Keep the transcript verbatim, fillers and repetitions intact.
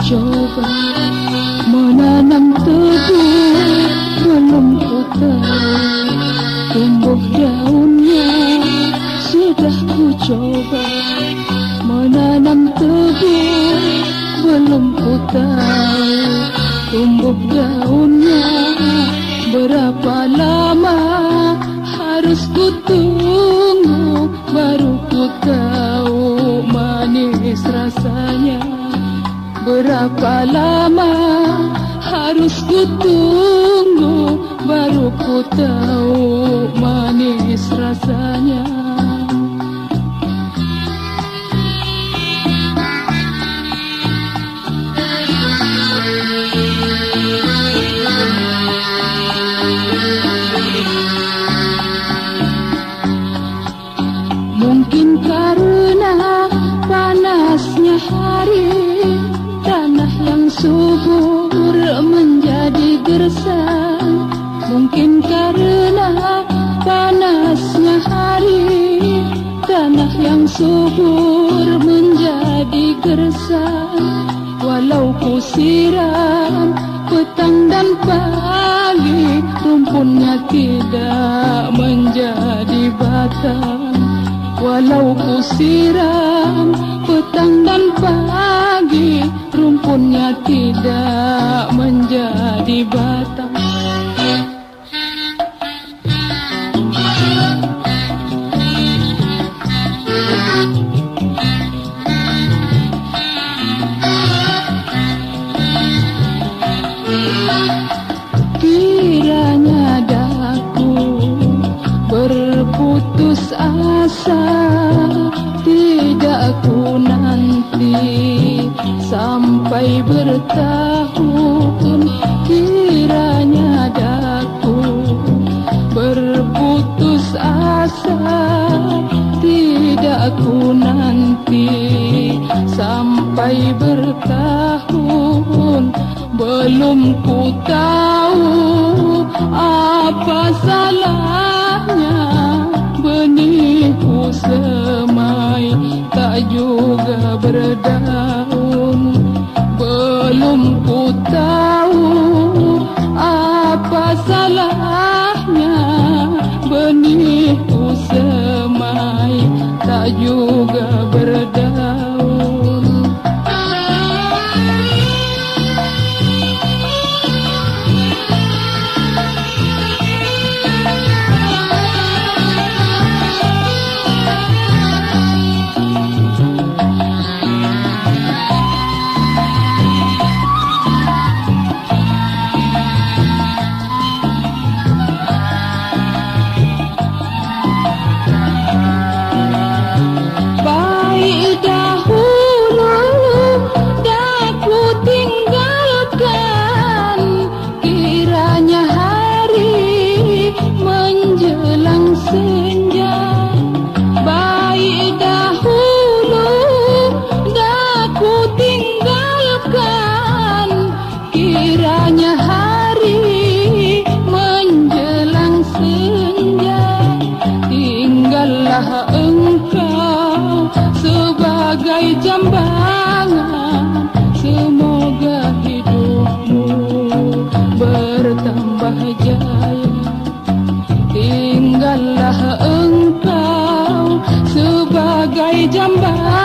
coba menanam tebu, belum ku tahu tumbuh daunnya. Sudah ku coba menanam tebu, belum ku tahu tumbuh daunnya. Berapa lama harus ku tunggu baru ku tahu manis rasanya. Berapa lama harus ku tunggu baru ku tahu manis rasanya. Mungkin karena panasnya hari, tanah yang subur menjadi gersang. Mungkin karena panasnya hari, tanah yang subur menjadi gersang. Walau ku siram petang dan pagi, rumpunnya tidak menjadi batang. Walau ku siram petang dan pagi, rumpunnya tidak menjadi batang. Kiranya daku berputus asa, tidak ku nanti sampai bertahun. Kiranya daku berputus asa, tidak ku nanti sampai bertahun. Belum ku tahu apa salahnya benihku semai tak juga berdaun. Belum ku tahu apa salahnya benihku semai tak juga berdaun. Engkau sebagai jambangan, semoga hidupmu bertambah jaya. Tinggallah engkau sebagai jambangan,